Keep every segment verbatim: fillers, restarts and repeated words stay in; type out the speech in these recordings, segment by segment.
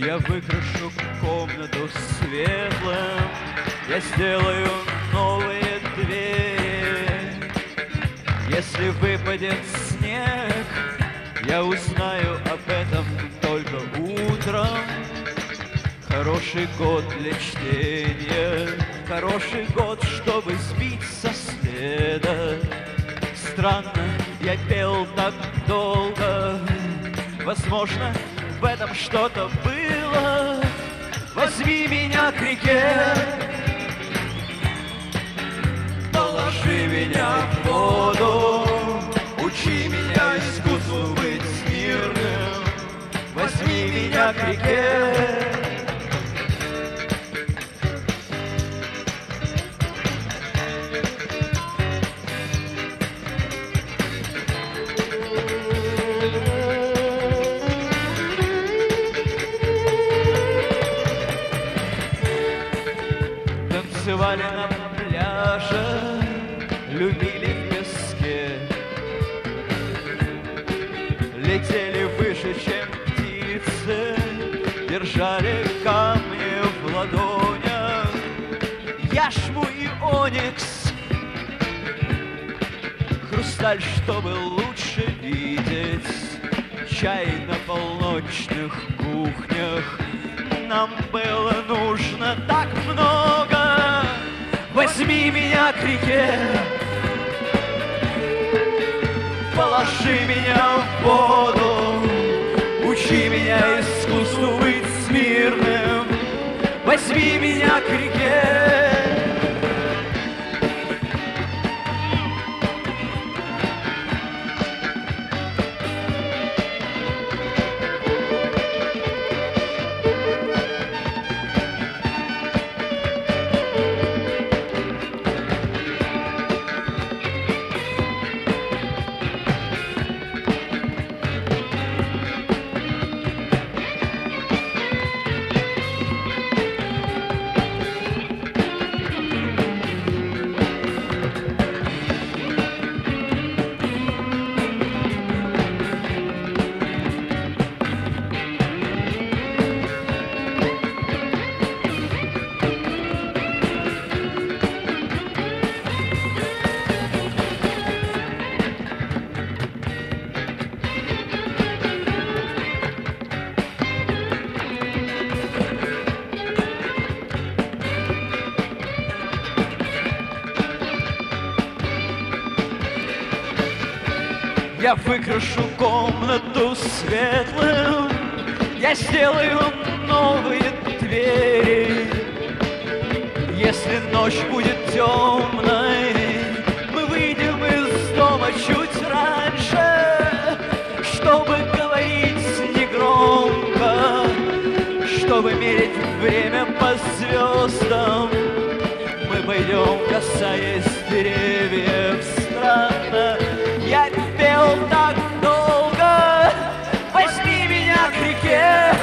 Я выкрашу комнату светлым, я сделаю новые двери. Если выпадет снег, я узнаю об этом только утром. Хороший год для чтения, хороший год, чтобы сбить со следа. Странно, я пел так долго, возможно, в этом что-то было. Возьми меня к реке, положи меня в воду, учи меня искусству быть смирным. Возьми меня к реке. Танцевали на пляже, любили в песке, летели выше, чем птицы, держали камни в ладонях, яшму и оникс, хрусталь, чтобы лучше видеть, чай на полночных кухнях. Нам было нужно так много. Возьми меня к реке, положи меня в воду, учи меня искусству быть смирным. Возьми меня к реке. Я выкрашу комнату светлым, я сделаю новые двери. Если ночь будет темной, мы выйдем из дома чуть раньше, чтобы говорить негромко, чтобы мерить время по звездам. Мы пойдем, касаясь деревьев, странно. Я пел так долго. Возьми меня к реке,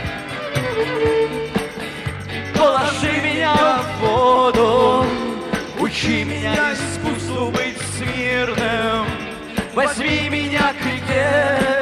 положи меня в воду, учи меня искусству быть смирным. Возьми меня к реке.